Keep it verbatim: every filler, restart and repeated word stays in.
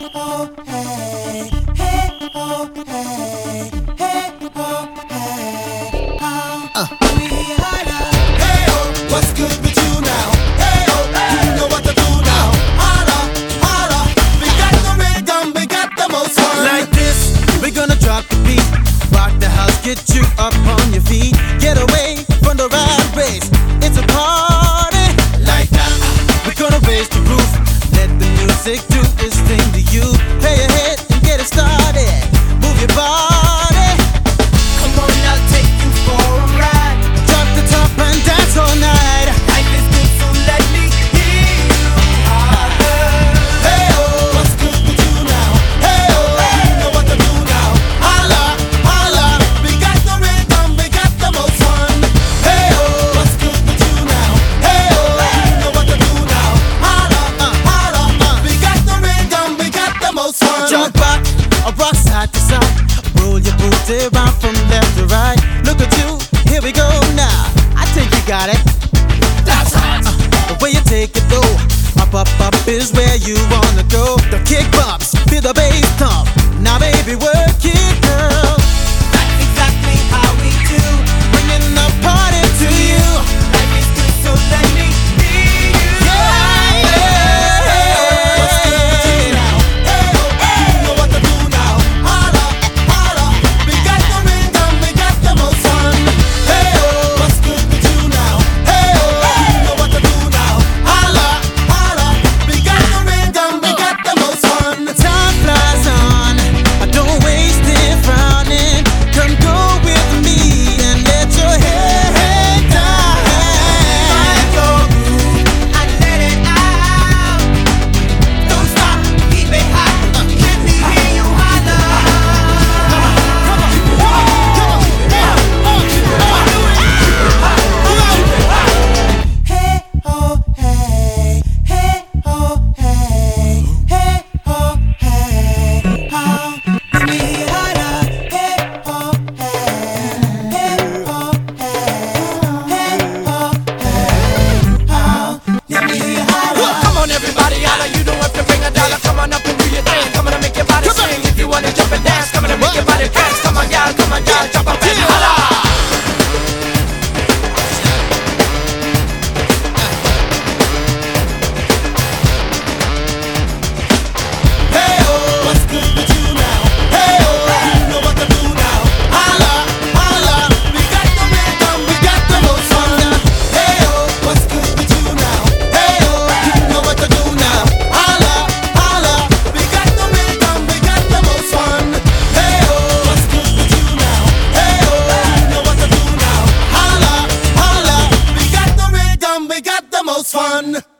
oh, hey, hey, oh, hey, hey, oh, hey, how uh. we holla. Hey, oh, what's good with you now? Hey, oh, hey. You know what to do now. Holla, holla, we got the rhythm, we got the most fun. Like this, we're gonna drop the beat, rock the house, get you up on your feet, get away from the rat race. It's a party like that. We're gonna raise the roof, let the music do its thing to you. Play your head and get it started. Move your body. Come on, I'll take you for a ride. Drop the top and dance all night. Life is good, so let me hear you holler. Hey, oh, what's good with you now? Hey, oh, you know what to do now. Holla, holla, we got the rhythm, we got the most fun. Hey, oh, what's good with you now? Hey, oh, you know what to do now. Holla, uh, holla, uh, we got the rhythm, we got the most fun. Jump back, or rock side to side. Roll your booty round from left to right. Look at you, here we go now. I think you got it. That's hot. Uh, the way you take it though, up, up, up is where you wanna go. The kick bumps, feel the bass thump. Now baby, work it, girl. That's exactly how we do. Bringing the party to you. Life is good, so let me hear you. Yeah, yeah. What's good with you now? Hey, oh, you know what to do now. Holla, holla, we got the rhythm, we got the most fun. Hey, oh, what's good with you now? Hey, oh, you know what to do now. Holla, holla, we got the rhythm, we got the most fun. Time flies on, I don't waste it frowning. Come go with me and let your head down. Find your groove and let it out. Don't stop, keep it hot. Let me hear you holla. Hey, oh, hey, hey, oh, hey, hey, oh, hey, how we holla. Hey, oh, hey, hey, oh, hey, hey, oh, hey, how we holla. Come on everybody, holla, you don't have to bring a dollar. Come on up and do your thing, come on and make your body swing. If you wanna jump and dance, come on and make your body dance. Come on y'all, come on y'all, jump up and holla. Hey, oh, what's good with you now? Hey, oh, you know what to do now. Holla, holla, we got the rhythm, we got the most fun. Hey, oh, what's good with you now? Hey, oh, you know what to do now. Holla, holla, we got the rhythm, we got the most fun. Hey, oh, what's good with you now? Hey, oh, you know what to do now. Holla, holla, we got the rhythm, we got the most fun.